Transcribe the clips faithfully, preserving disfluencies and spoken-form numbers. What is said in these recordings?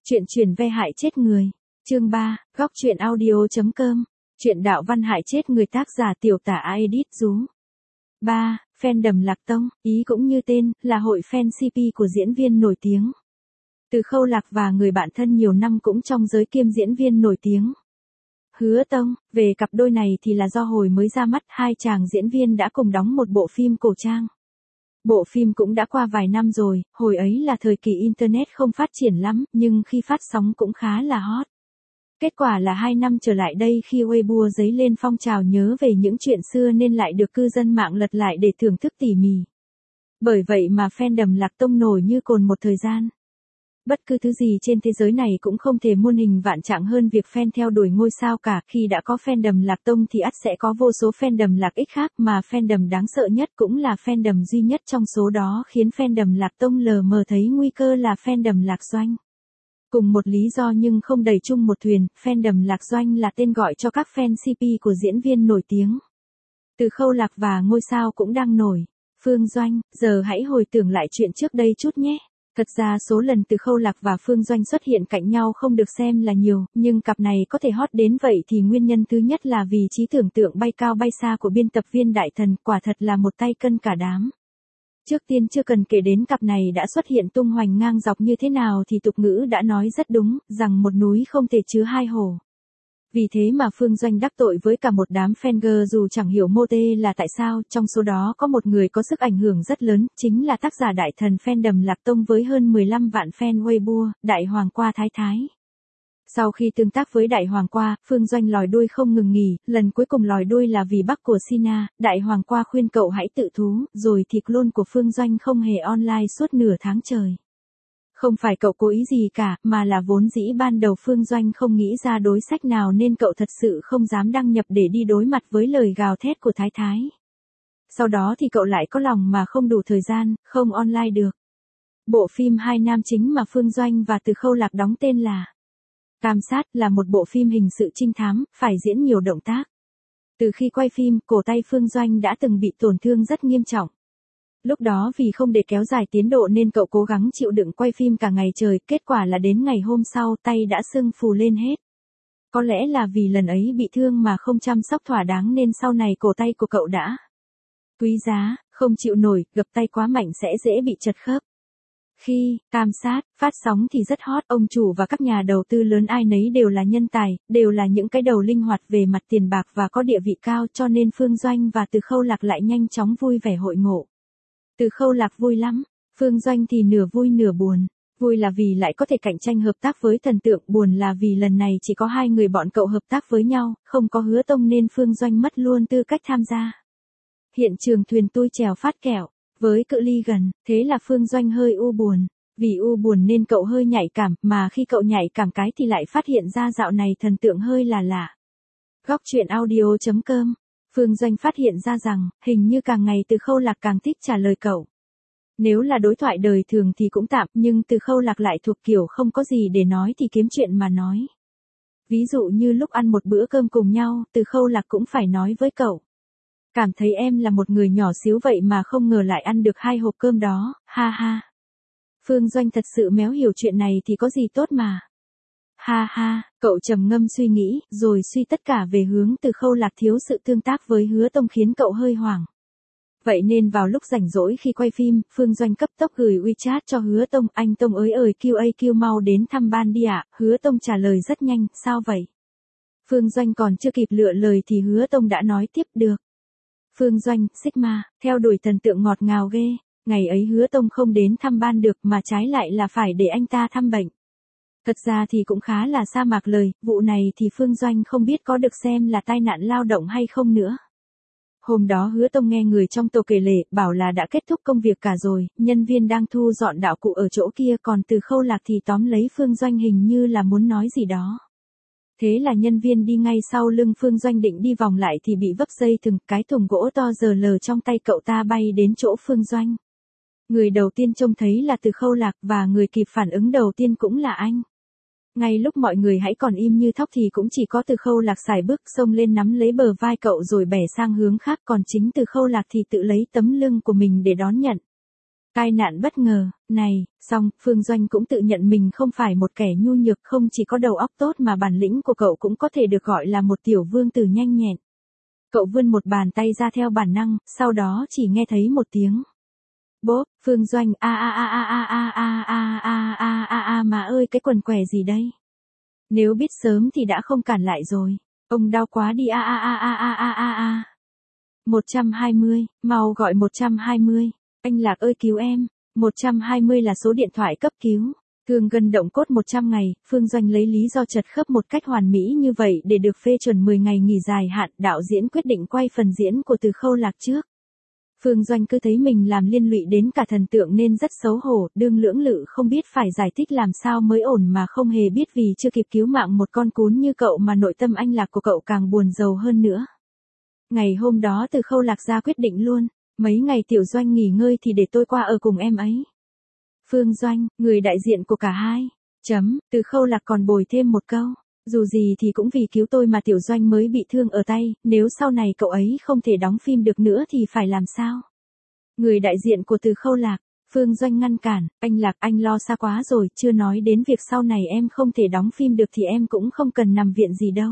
Chuyện truyền ve hại chết người. Chương ba, góc truyện audio chấm com. Chuyện đạo văn hại chết người, tác giả tiểu tả Edit Rú. ba. Fandom Lạc Tông, ý cũng như tên, là hội fan xê pê của diễn viên nổi tiếng. Từ Khâu Lạc và người bạn thân nhiều năm cũng trong giới kiêm diễn viên nổi tiếng. Hứa Tông, về cặp đôi này thì là do hồi mới ra mắt hai chàng diễn viên đã cùng đóng một bộ phim cổ trang. Bộ phim cũng đã qua vài năm rồi, hồi ấy là thời kỳ Internet không phát triển lắm, nhưng khi phát sóng cũng khá là hot. Kết quả là hai năm trở lại đây khi Weibo dấy lên phong trào nhớ về những chuyện xưa nên lại được cư dân mạng lật lại để thưởng thức tỉ mỉ. Bởi vậy mà fandom Lạc Tông nổi như cồn một thời gian. Bất cứ thứ gì trên thế giới này cũng không thể muôn hình vạn trạng hơn việc fan theo đuổi ngôi sao cả. Khi đã có fandom Lạc Tông thì ắt sẽ có vô số fandom Lạc Ích khác, mà fandom đáng sợ nhất cũng là fandom duy nhất trong số đó khiến fandom Lạc Tông lờ mờ thấy nguy cơ là fandom Lạc Doanh. Cùng một lý do nhưng không đầy chung một thuyền, fandom Lạc Doanh là tên gọi cho các fan xê pê của diễn viên nổi tiếng. Từ Khâu Lạc và ngôi sao cũng đang nổi. Phương Doanh, giờ hãy hồi tưởng lại chuyện trước đây chút nhé. Thật ra số lần Từ Khâu Lạc và Phương Doanh xuất hiện cạnh nhau không được xem là nhiều, nhưng cặp này có thể hot đến vậy thì nguyên nhân thứ nhất là vì trí tưởng tượng bay cao bay xa của biên tập viên Đại Thần, quả thật là một tay cân cả đám. Trước tiên chưa cần kể đến cặp này đã xuất hiện tung hoành ngang dọc như thế nào thì tục ngữ đã nói rất đúng, rằng một núi không thể chứa hai hồ. Vì thế mà Phương Doanh đắc tội với cả một đám fangirl dù chẳng hiểu mô tê là tại sao, trong số đó có một người có sức ảnh hưởng rất lớn, chính là tác giả Đại Thần fandom Lạc Tông với hơn mười lăm vạn fan Weibo, Đại Hoàng Qua Thái Thái. Sau khi tương tác với Đại Hoàng Qua, Phương Doanh lòi đuôi không ngừng nghỉ, lần cuối cùng lòi đuôi là vì bác của Sina, Đại Hoàng Qua khuyên cậu hãy tự thú, rồi thì clone của Phương Doanh không hề online suốt nửa tháng trời. Không phải cậu cố ý gì cả, mà là vốn dĩ ban đầu Phương Doanh không nghĩ ra đối sách nào nên cậu thật sự không dám đăng nhập để đi đối mặt với lời gào thét của Thái Thái. Sau đó thì cậu lại có lòng mà không đủ thời gian, không online được. Bộ phim hai nam chính mà Phương Doanh và Từ Khâu Lạc đóng tên là Tam Sát, là một bộ phim hình sự trinh thám, phải diễn nhiều động tác. Từ khi quay phim, cổ tay Phương Doanh đã từng bị tổn thương rất nghiêm trọng. Lúc đó vì không để kéo dài tiến độ nên cậu cố gắng chịu đựng quay phim cả ngày trời, kết quả là đến ngày hôm sau tay đã sưng phù lên hết. Có lẽ là vì lần ấy bị thương mà không chăm sóc thỏa đáng nên sau này cổ tay của cậu đã quý giá, không chịu nổi, gập tay quá mạnh sẽ dễ bị chật khớp. Khi Tam Sát phát sóng thì rất hot, ông chủ và các nhà đầu tư lớn ai nấy đều là nhân tài, đều là những cái đầu linh hoạt về mặt tiền bạc và có địa vị cao, cho nên Phương Doanh và Từ Khâu Lạc lại nhanh chóng vui vẻ hội ngộ. Từ Khâu Lạc vui lắm, Phương Doanh thì nửa vui nửa buồn. Vui là vì lại có thể cạnh tranh hợp tác với thần tượng, buồn là vì lần này chỉ có hai người bọn cậu hợp tác với nhau, không có Hứa Tông nên Phương Doanh mất luôn tư cách tham gia. Hiện trường thuyền tui chèo phát kẹo, với cự ly gần, thế là Phương Doanh hơi u buồn. Vì u buồn nên cậu hơi nhạy cảm, mà khi cậu nhạy cảm cái thì lại phát hiện ra dạo này thần tượng hơi là lạ. Góc truyện audio chấm com. Phương Doanh phát hiện ra rằng, hình như càng ngày Từ Khâu Lạc càng thích trả lời cậu. Nếu là đối thoại đời thường thì cũng tạm, nhưng Từ Khâu Lạc lại thuộc kiểu không có gì để nói thì kiếm chuyện mà nói. Ví dụ như lúc ăn một bữa cơm cùng nhau, Từ Khâu Lạc cũng phải nói với cậu. Cảm thấy em là một người nhỏ xíu vậy mà không ngờ lại ăn được hai hộp cơm đó, ha ha. Phương Doanh thật sự méo hiểu chuyện này thì có gì tốt mà. Ha ha, cậu trầm ngâm suy nghĩ, rồi suy tất cả về hướng Từ Khâu Lạc thiếu sự tương tác với Hứa Tông khiến cậu hơi hoảng. Vậy nên vào lúc rảnh rỗi khi quay phim, Phương Doanh cấp tốc gửi WeChat cho Hứa Tông, anh Tông ơi ơi Q A Q mau đến thăm ban đi ạ. Hứa Tông trả lời rất nhanh, sao vậy? Phương Doanh còn chưa kịp lựa lời thì Hứa Tông đã nói tiếp, được. Phương Doanh, Sigma, theo đuổi thần tượng ngọt ngào ghê, ngày ấy Hứa Tông không đến thăm ban được mà trái lại là phải để anh ta thăm bệnh. Thật ra thì cũng khá là sa mạc lời, vụ này thì Phương Doanh không biết có được xem là tai nạn lao động hay không nữa. Hôm đó Hứa Tông nghe người trong tổ kể lể, bảo là đã kết thúc công việc cả rồi, nhân viên đang thu dọn đạo cụ ở chỗ kia, còn Từ Khâu Lạc thì tóm lấy Phương Doanh hình như là muốn nói gì đó. Thế là nhân viên đi ngay sau lưng Phương Doanh định đi vòng lại thì bị vấp dây thừng, cái thùng gỗ to giờ lờ trong tay cậu ta bay đến chỗ Phương Doanh. Người đầu tiên trông thấy là Từ Khâu Lạc và người kịp phản ứng đầu tiên cũng là anh. Ngay lúc mọi người hãy còn im như thóc thì cũng chỉ có Từ Khâu Lạc sải bước xông lên nắm lấy bờ vai cậu rồi bẻ sang hướng khác, còn chính Từ Khâu Lạc thì tự lấy tấm lưng của mình để đón nhận. Tai nạn bất ngờ, này, xong, Phương Doanh cũng tự nhận mình không phải một kẻ nhu nhược, không chỉ có đầu óc tốt mà bản lĩnh của cậu cũng có thể được gọi là một tiểu vương tử nhanh nhẹn. Cậu vươn một bàn tay ra theo bản năng, sau đó chỉ nghe thấy một tiếng. Bốp, Phương Doanh, a a a a a a a a a a a a mà ơi cái quần què gì đây? Nếu biết sớm thì đã không cản lại rồi. Ông đau quá đi a a a a a a a a. một trăm hai mươi, mau gọi một trăm hai mươi. Anh Lạc ơi cứu em. một trăm hai mươi là số điện thoại cấp cứu. Thương gân động cốt một trăm ngày, Phương Doanh lấy lý do chật khớp một cách hoàn mỹ như vậy để được phê chuẩn mười ngày nghỉ dài hạn, đạo diễn quyết định quay phần diễn của Từ Khâu Lạc trước. Phương Doanh cứ thấy mình làm liên lụy đến cả thần tượng nên rất xấu hổ, đương lưỡng lự không biết phải giải thích làm sao mới ổn mà không hề biết vì chưa kịp cứu mạng một con cún như cậu mà nội tâm anh Lạc của cậu càng buồn rầu hơn nữa. Ngày hôm đó Từ Khâu Lạc ra quyết định luôn, mấy ngày Tiểu Doanh nghỉ ngơi thì để tôi qua ở cùng em ấy. Phương Doanh, người đại diện của cả hai. Chấm, Từ Khâu Lạc còn bồi thêm một câu. Dù gì thì cũng vì cứu tôi mà Tiểu Doanh mới bị thương ở tay, nếu sau này cậu ấy không thể đóng phim được nữa thì phải làm sao? Người đại diện của Từ Khâu Lạc, Phương Doanh ngăn cản, anh Lạc anh lo xa quá rồi, chưa nói đến việc sau này em không thể đóng phim được thì em cũng không cần nằm viện gì đâu.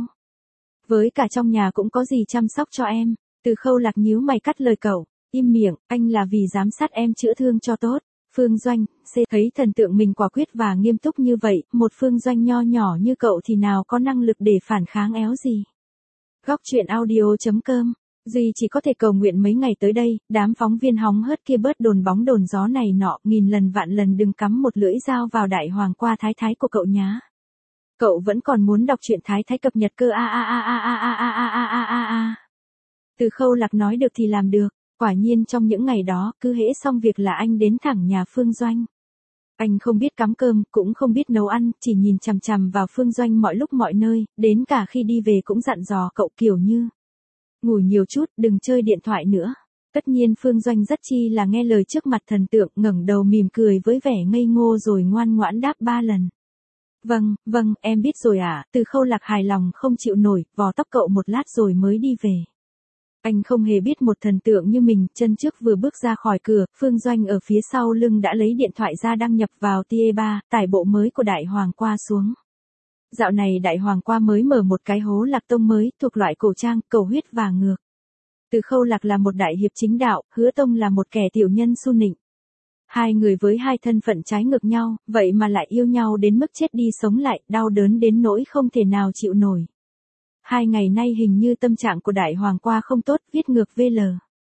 Với cả trong nhà cũng có gì chăm sóc cho em. Từ Khâu Lạc nhíu mày cắt lời cậu, im miệng, anh là vì giám sát em chữa thương cho tốt. Phương Doanh, C thấy thần tượng mình quả quyết và nghiêm túc như vậy, một Phương Doanh nho nhỏ như cậu thì nào có năng lực để phản kháng éo gì. Góc truyện audio.com, Duy chỉ có thể cầu nguyện mấy ngày tới đây, đám phóng viên hóng hớt kia bớt đồn bóng đồn gió này nọ, nghìn lần vạn lần đừng cắm một lưỡi dao vào đại hoàng qua thái thái của cậu nhá. Cậu vẫn còn muốn đọc truyện thái thái cập nhật cơ a a a a a a a a a a a. Từ Khâu Lạc nói được thì làm được. Quả nhiên trong những ngày đó, cứ hễ xong việc là anh đến thẳng nhà Phương Doanh. Anh không biết cắm cơm, cũng không biết nấu ăn, chỉ nhìn chằm chằm vào Phương Doanh mọi lúc mọi nơi, đến cả khi đi về cũng dặn dò cậu kiểu như. Ngủ nhiều chút, đừng chơi điện thoại nữa. Tất nhiên Phương Doanh rất chi là nghe lời trước mặt thần tượng, ngẩng đầu mỉm cười với vẻ ngây ngô rồi ngoan ngoãn đáp ba lần. Vâng, vâng, em biết rồi ạ. Từ Khâu Lạc hài lòng không chịu nổi, vò tóc cậu một lát rồi mới đi về. Anh không hề biết một thần tượng như mình, chân trước vừa bước ra khỏi cửa, Phương Doanh ở phía sau lưng đã lấy điện thoại ra đăng nhập vào T E ba, tải bộ mới của Đại Hoàng Qua xuống. Dạo này Đại Hoàng Qua mới mở một cái hố lạc tông mới, thuộc loại cổ trang, cầu huyết và ngược. Từ Khâu Lạc là một đại hiệp chính đạo, Hứa Tông là một kẻ tiểu nhân su nịnh. Hai người với hai thân phận trái ngược nhau, vậy mà lại yêu nhau đến mức chết đi sống lại, đau đớn đến nỗi không thể nào chịu nổi. Hai ngày nay hình như tâm trạng của Đại Hoàng Qua không tốt, viết ngược vê lờ.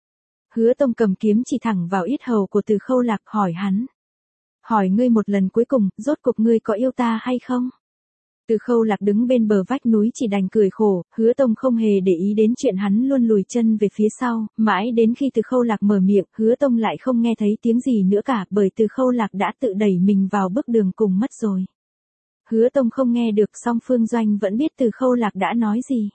Hứa Tông cầm kiếm chỉ thẳng vào yết hầu của Từ Khâu Lạc, hỏi hắn. Hỏi ngươi một lần cuối cùng, rốt cuộc ngươi có yêu ta hay không? Từ Khâu Lạc đứng bên bờ vách núi chỉ đành cười khổ, Hứa Tông không hề để ý đến chuyện hắn luôn lùi chân về phía sau, mãi đến khi Từ Khâu Lạc mở miệng, Hứa Tông lại không nghe thấy tiếng gì nữa cả, bởi Từ Khâu Lạc đã tự đẩy mình vào bước đường cùng mất rồi. Hứa Tông không nghe được, song Phương Doanh vẫn biết Từ Khâu Lạc đã nói gì.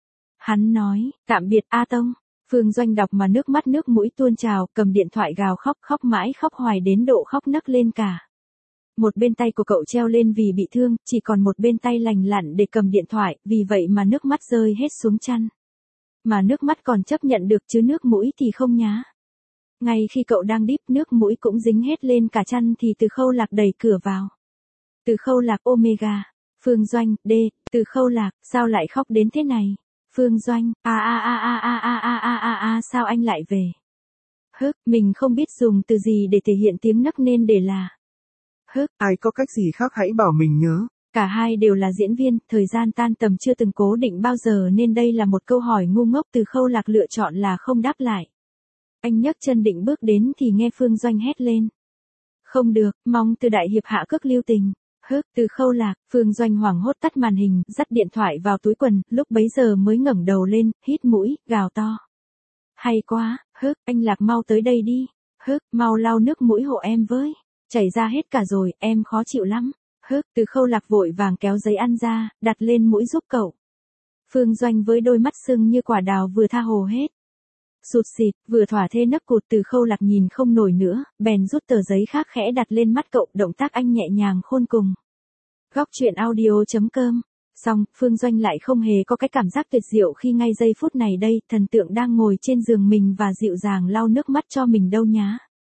Hắn nói, tạm biệt A Tông. Phương Doanh đọc mà nước mắt nước mũi tuôn trào, cầm điện thoại gào khóc, khóc mãi khóc hoài đến độ khóc nấc lên cả. Một bên tay của cậu treo lên vì bị thương, chỉ còn một bên tay lành lặn để cầm điện thoại, vì vậy mà nước mắt rơi hết xuống chăn. Mà nước mắt còn chấp nhận được chứ nước mũi thì không nhá. Ngay khi cậu đang đíp, nước mũi cũng dính hết lên cả chăn thì Từ Khâu Lạc đẩy cửa vào. Từ Khâu Lạc Omega. Phương Doanh, D. Từ Khâu Lạc, sao lại khóc đến thế này? Phương Doanh, a a a a a a a a a a sao anh lại về? Hức, mình không biết dùng từ gì để thể hiện tiếng nấc nên để là. Hức, ai có cách gì khác hãy bảo mình nhớ. Cả hai đều là diễn viên, thời gian tan tầm chưa từng cố định bao giờ nên đây là một câu hỏi ngu ngốc. Từ Khâu Lạc lựa chọn là không đáp lại. Anh nhấc chân định bước đến thì nghe Phương Doanh hét lên. Không được, mong Từ đại hiệp hạ cước lưu tình. Hức, Từ Khâu Lạc, Phương Doanh hoảng hốt tắt màn hình, dắt điện thoại vào túi quần, lúc bấy giờ mới ngẩng đầu lên, hít mũi, gào to. Hay quá, Hức, anh Lạc mau tới đây đi. Hức, mau lau nước mũi hộ em với. Chảy ra hết cả rồi, em khó chịu lắm. Hức, Từ Khâu Lạc vội vàng kéo giấy ăn ra, đặt lên mũi giúp cậu. Phương Doanh với đôi mắt sưng như quả đào vừa tha hồ hết. Sụt xịt, vừa thỏa thê nấc cụt. Từ Khâu Lạc nhìn không nổi nữa, bèn rút tờ giấy khác khẽ đặt lên mắt cậu, động tác anh nhẹ nhàng khôn cùng. Góc truyện audio.com. Xong, Phương Doanh lại không hề có cái cảm giác tuyệt diệu khi ngay giây phút này đây, thần tượng đang ngồi trên giường mình và dịu dàng lau nước mắt cho mình đâu nhá.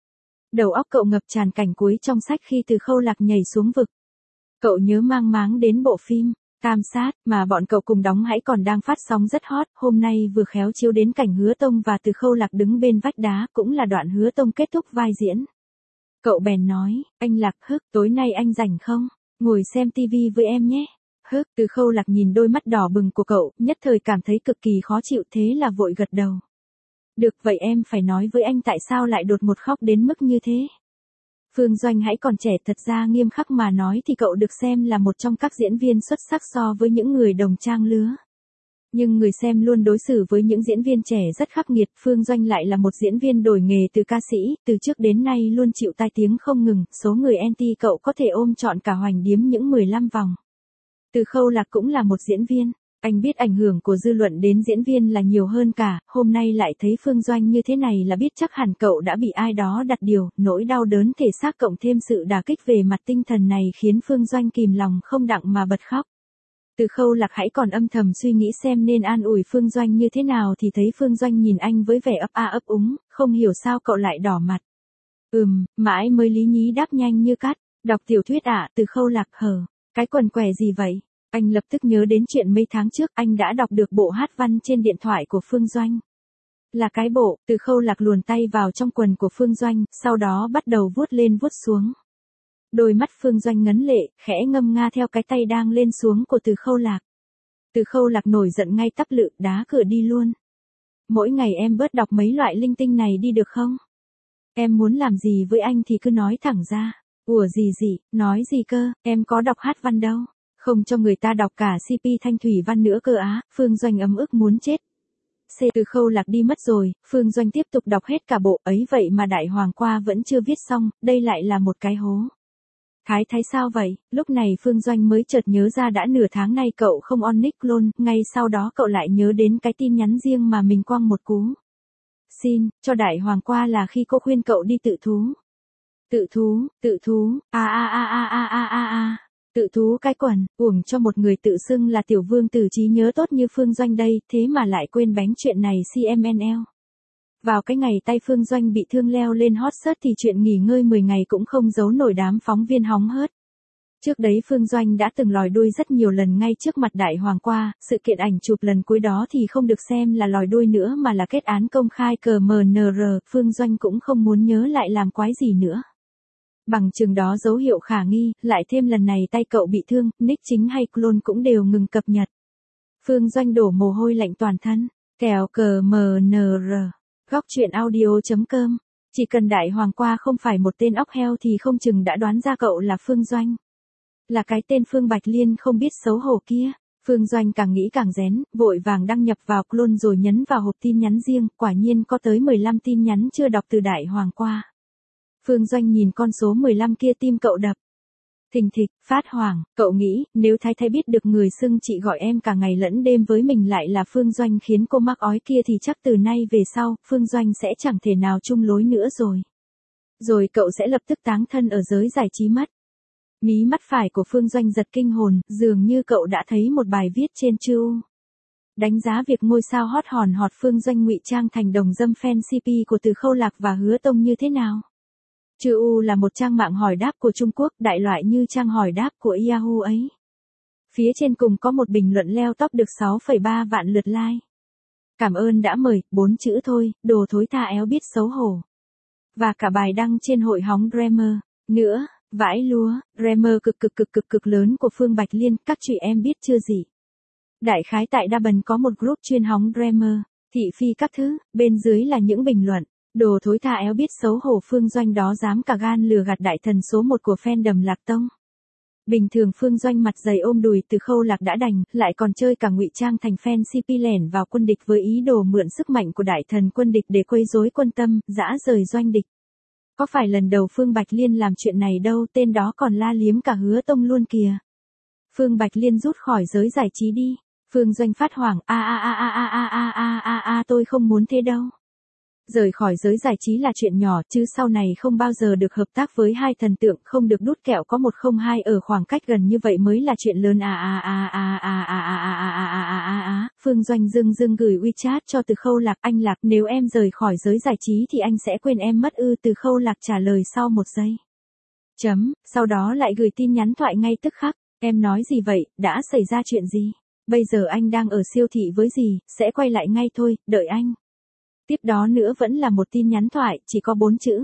Đầu óc cậu ngập tràn cảnh cuối trong sách khi Từ Khâu Lạc nhảy xuống vực. Cậu nhớ mang máng đến bộ phim Tam Sát mà bọn cậu cùng đóng hãy còn đang phát sóng rất hot, hôm nay vừa khéo chiếu đến cảnh Hứa Tông và Từ Khâu Lạc đứng bên vách đá, cũng là đoạn Hứa Tông kết thúc vai diễn. Cậu bèn nói, anh Lạc Hức, tối nay anh rảnh không? Ngồi xem tivi với em nhé. Hức, Từ Khâu Lạc nhìn đôi mắt đỏ bừng của cậu, nhất thời cảm thấy cực kỳ khó chịu, thế là vội gật đầu. Được, vậy em phải nói với anh tại sao lại đột ngột khóc đến mức như thế. Phương Doanh hãy còn trẻ, thật ra nghiêm khắc mà nói thì cậu được xem là một trong các diễn viên xuất sắc so với những người đồng trang lứa. Nhưng người xem luôn đối xử với những diễn viên trẻ rất khắc nghiệt, Phương Doanh lại là một diễn viên đổi nghề từ ca sĩ, từ trước đến nay luôn chịu tai tiếng không ngừng, số người anti cậu có thể ôm trọn cả Hoành Điếm những mười lăm vòng. Từ Khâu Lạc cũng là một diễn viên. Anh biết ảnh hưởng của dư luận đến diễn viên là nhiều hơn cả, hôm nay lại thấy Phương Doanh như thế này là biết chắc hẳn cậu đã bị ai đó đặt điều, nỗi đau đớn thể xác cộng thêm sự đả kích về mặt tinh thần này khiến Phương Doanh kìm lòng không đặng mà bật khóc. Từ Khâu Lạc hãy còn âm thầm suy nghĩ xem nên an ủi Phương Doanh như thế nào thì thấy Phương Doanh nhìn anh với vẻ ấp a ấp úng, không hiểu sao cậu lại đỏ mặt. Ừm, mãi mới lý nhí đáp nhanh như cắt, đọc tiểu thuyết ạ. Từ Khâu Lạc hờ, cái quần què gì vậy? Anh lập tức nhớ đến chuyện mấy tháng trước anh đã đọc được bộ hát văn trên điện thoại của Phương Doanh. Là cái bộ, Từ Khâu Lạc luồn tay vào trong quần của Phương Doanh, sau đó bắt đầu vuốt lên vuốt xuống. Đôi mắt Phương Doanh ngấn lệ, khẽ ngâm nga theo cái tay đang lên xuống của Từ Khâu Lạc. Từ Khâu Lạc nổi giận ngay tắp lự, đá cửa đi luôn. Mỗi ngày em bớt đọc mấy loại linh tinh này đi được không? Em muốn làm gì với anh thì cứ nói thẳng ra. Ủa gì gì, nói gì cơ, em có đọc hát văn đâu. Không cho người ta đọc cả xê pê Thanh Thủy Văn nữa cơ á, Phương Doanh ấm ức muốn chết. C. Từ Khâu Lạc đi mất rồi, Phương Doanh tiếp tục đọc hết cả bộ ấy vậy mà Đại Hoàng Qua vẫn chưa viết xong, đây lại là một cái hố. Thái thái sao vậy, lúc này Phương Doanh mới chợt nhớ ra đã nửa tháng nay cậu không on nick luôn, ngay sau đó cậu lại nhớ đến cái tin nhắn riêng mà mình quăng một cú. Xin, cho Đại Hoàng Qua là khi cô khuyên cậu đi tự thú. Tự thú, tự thú, a a a a a a a a. Tự thú cái quần, uổng cho một người tự xưng là tiểu vương tử trí nhớ tốt như Phương Doanh đây, thế mà lại quên bánh chuyện này xê em en lờ. Vào cái ngày tay Phương Doanh bị thương leo lên hot search thì chuyện nghỉ ngơi mười ngày cũng không giấu nổi đám phóng viên hóng hớt. Trước đấy Phương Doanh đã từng lòi đuôi rất nhiều lần ngay trước mặt Đại Hoàng Qua, sự kiện ảnh chụp lần cuối đó thì không được xem là lòi đuôi nữa mà là kết án công khai cờ em en rờ, Phương Doanh cũng không muốn nhớ lại làm quái gì nữa. Bằng chừng đó dấu hiệu khả nghi, lại thêm lần này tay cậu bị thương, nick chính hay clone cũng đều ngừng cập nhật. Phương Doanh đổ mồ hôi lạnh toàn thân, kèo cờ em en rờ, góc truyện audio chấm com. Chỉ cần Đại Hoàng Qua không phải một tên óc heo thì không chừng đã đoán ra cậu là Phương Doanh. Là cái tên Phương Bạch Liên không biết xấu hổ kia. Phương Doanh càng nghĩ càng rén, vội vàng đăng nhập vào clone rồi nhấn vào hộp tin nhắn riêng, quả nhiên có tới mười lăm tin nhắn chưa đọc từ Đại Hoàng Qua. Phương Doanh nhìn con số mười lăm kia tim cậu đập. Thình thịch, phát hoảng, cậu nghĩ, nếu Thái Thái biết được người xưng chị gọi em cả ngày lẫn đêm với mình lại là Phương Doanh khiến cô mắc ói kia thì chắc từ nay về sau, Phương Doanh sẽ chẳng thể nào chung lối nữa rồi. Rồi cậu sẽ lập tức táng thân ở giới giải trí mất. Mí mắt phải của Phương Doanh giật kinh hồn, dường như cậu đã thấy một bài viết trên Chu. Đánh giá việc ngôi sao hot hòn hot Phương Doanh ngụy trang thành đồng dâm fan xê pê của Từ Khâu Lạc và Hứa Tông như thế nào. Chu là một trang mạng hỏi đáp của Trung Quốc, đại loại như trang hỏi đáp của Yahoo ấy. Phía trên cùng có một bình luận leo top được sáu phẩy ba vạn lượt like. Cảm ơn đã mời, bốn chữ thôi, đồ thối tha éo biết xấu hổ. Và cả bài đăng trên hội hóng Dreamer. Nữa, vãi lúa, Dreamer cực cực cực cực cực lớn của Phương Bạch Liên, các chị em biết chưa gì. Đại khái tại Đaban có một group chuyên hóng Dreamer, thị phi các thứ, bên dưới là những bình luận. Đồ thối tha éo biết xấu hổ Phương Doanh đó dám cả gan lừa gạt đại thần số một của fandom Lạc Tông. Bình thường Phương Doanh mặt dày ôm đùi Từ Khâu Lạc đã đành, lại còn chơi cả ngụy trang thành fan xê pê lẻn vào quân địch với ý đồ mượn sức mạnh của đại thần quân địch để quấy rối quân tâm, dã rời doanh địch. Có phải lần đầu Phương Bạch Liên làm chuyện này đâu, tên đó còn la liếm cả Hứa Tông luôn kìa. Phương Bạch Liên rút khỏi giới giải trí đi. Phương Doanh phát hoảng, a a a a a a a a a a tôi không muốn thế đâu. Rời khỏi giới giải trí là chuyện nhỏ, chứ sau này không bao giờ được hợp tác với hai thần tượng, không được đút kẹo có một không hai ở khoảng cách gần như vậy mới là chuyện lớn. À à à à à à à à à à à à. Phương Doanh dưng dưng gửi WeChat cho Từ Khâu Lạc, anh Lạc, nếu em rời khỏi giới giải trí thì anh sẽ quên em mất ư? Từ Khâu Lạc trả lời sau một giây. Chấm, sau đó lại gửi tin nhắn thoại ngay tức khắc, em nói gì vậy, đã xảy ra chuyện gì? Bây giờ anh đang ở siêu thị với gì, sẽ quay lại ngay thôi, đợi anh. Tiếp đó nữa vẫn là một tin nhắn thoại, chỉ có bốn chữ.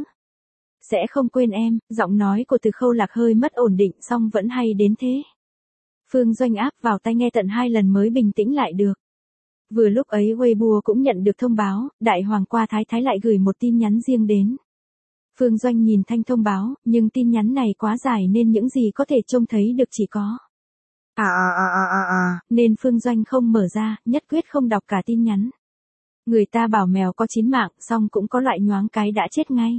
Sẽ không quên em, giọng nói của Từ Khâu Lạc hơi mất ổn định song vẫn hay đến thế. Phương Doanh áp vào tai nghe tận hai lần mới bình tĩnh lại được. Vừa lúc ấy Weibo cũng nhận được thông báo, Đại Hoàng qua Thái Thái lại gửi một tin nhắn riêng đến. Phương Doanh nhìn thanh thông báo, nhưng tin nhắn này quá dài nên những gì có thể trông thấy được chỉ có. À à à à à à. Nên Phương Doanh không mở ra, nhất quyết không đọc cả tin nhắn. Người ta bảo mèo có chín mạng, song cũng có loại nhoáng cái đã chết ngay.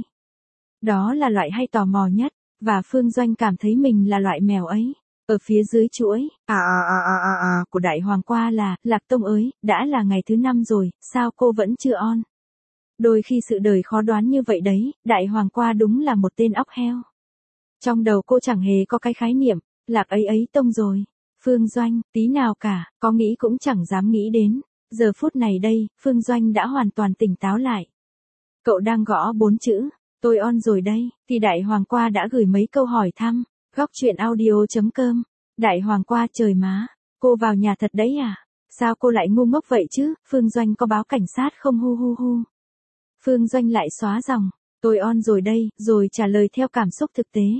Đó là loại hay tò mò nhất, và Phương Doanh cảm thấy mình là loại mèo ấy. Ở phía dưới chuỗi, À à à à à à. của Đại Hoàng qua là, Lạc Tông ơi, đã là ngày thứ năm rồi, sao cô vẫn chưa on? Đôi khi sự đời khó đoán như vậy đấy, Đại Hoàng qua đúng là một tên óc heo. Trong đầu cô chẳng hề có cái khái niệm, Lạc ấy ấy Tông rồi. Phương Doanh, tí nào cả, có nghĩ cũng chẳng dám nghĩ đến. Giờ phút này đây, Phương Doanh đã hoàn toàn tỉnh táo lại. Cậu đang gõ bốn chữ, tôi on rồi đây, thì Đại Hoàng qua đã gửi mấy câu hỏi thăm. Góc chuyện audio chấm com. Đại Hoàng qua, trời má, cô vào nhà thật đấy à? Sao cô lại ngu ngốc vậy chứ? Phương Doanh có báo cảnh sát không? Hu hu hu. Phương Doanh lại xóa dòng, tôi on rồi đây, rồi trả lời theo cảm xúc thực tế.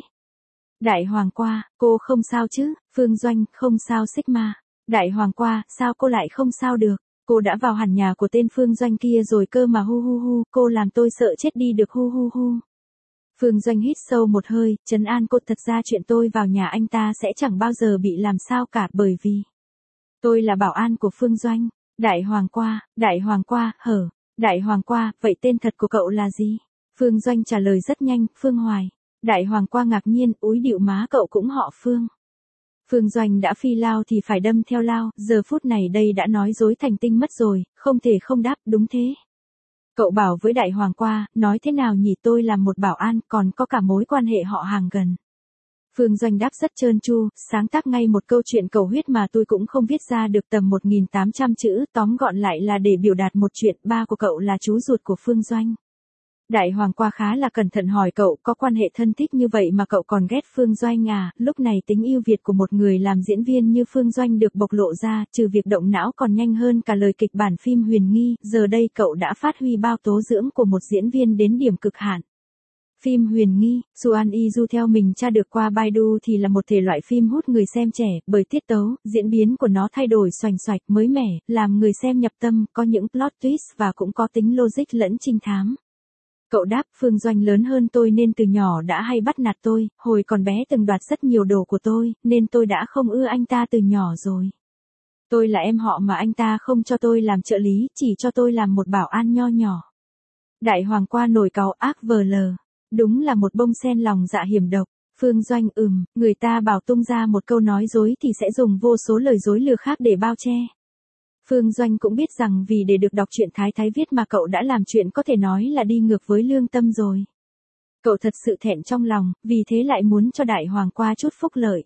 Đại Hoàng qua, cô không sao chứ? Phương Doanh, không sao Sigma. Đại Hoàng qua, sao cô lại không sao được? Cô đã vào hẳn nhà của tên Phương Doanh kia rồi cơ mà, hu hu hu, cô làm tôi sợ chết đi được, hu hu hu. Phương Doanh hít sâu một hơi, trấn an cô, thật ra chuyện tôi vào nhà anh ta sẽ chẳng bao giờ bị làm sao cả, bởi vì tôi là bảo an của Phương Doanh. Đại Hoàng qua, Đại Hoàng qua, hở. Đại Hoàng qua, vậy tên thật của cậu là gì? Phương Doanh trả lời rất nhanh, Phương Hoài. Đại Hoàng qua ngạc nhiên, úi điệu má, cậu cũng họ Phương. Phương Doanh đã phi lao thì phải đâm theo lao, giờ phút này đây đã nói dối thành tinh mất rồi, không thể không đáp, đúng thế. Cậu bảo với Đại Hoàng qua, nói thế nào nhỉ, tôi là một bảo an, còn có cả mối quan hệ họ hàng gần. Phương Doanh đáp rất trơn tru, sáng tác ngay một câu chuyện cầu huyết mà tôi cũng không viết ra được tầm một nghìn tám trăm chữ, tóm gọn lại là để biểu đạt một chuyện, ba của cậu là chú ruột của Phương Doanh. Đại Hoàng qua khá là cẩn thận hỏi cậu, có quan hệ thân thích như vậy mà cậu còn ghét Phương Doanh à? Lúc này tính ưu việt của một người làm diễn viên như Phương Doanh được bộc lộ ra, trừ việc động não còn nhanh hơn cả lời kịch bản phim huyền nghi, giờ đây cậu đã phát huy bao tố dưỡng của một diễn viên đến điểm cực hạn. Phim huyền nghi, Suan Izu theo mình tra được qua Baidu thì là một thể loại phim hút người xem trẻ, bởi tiết tấu, diễn biến của nó thay đổi xoành xoạch, mới mẻ, làm người xem nhập tâm, có những plot twist và cũng có tính logic lẫn trinh thám. Cậu đáp, Phương Doanh lớn hơn tôi nên từ nhỏ đã hay bắt nạt tôi, hồi còn bé từng đoạt rất nhiều đồ của tôi, nên tôi đã không ưa anh ta từ nhỏ rồi. Tôi là em họ mà anh ta không cho tôi làm trợ lý, chỉ cho tôi làm một bảo an nho nhỏ. Đại Hoàng qua nổi cáu, ác vờ lờ. Đúng là một bông sen lòng dạ hiểm độc. Phương Doanh, ừm, người ta bảo tung ra một câu nói dối thì sẽ dùng vô số lời dối lừa khác để bao che. Phương Doanh cũng biết rằng vì để được đọc truyện Thái Thái viết mà cậu đã làm chuyện có thể nói là đi ngược với lương tâm rồi. Cậu thật sự thẹn trong lòng, vì thế lại muốn cho Đại Hoàng qua chút phúc lợi.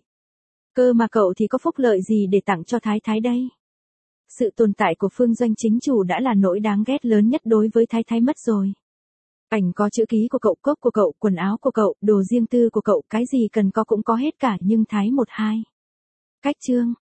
Cơ mà cậu thì có phúc lợi gì để tặng cho Thái Thái đây? Sự tồn tại của Phương Doanh chính chủ đã là nỗi đáng ghét lớn nhất đối với Thái Thái mất rồi. Ảnh có chữ ký của cậu, cốc của cậu, quần áo của cậu, đồ riêng tư của cậu, cái gì cần có cũng có hết cả, nhưng Thái một hai. Cách chương.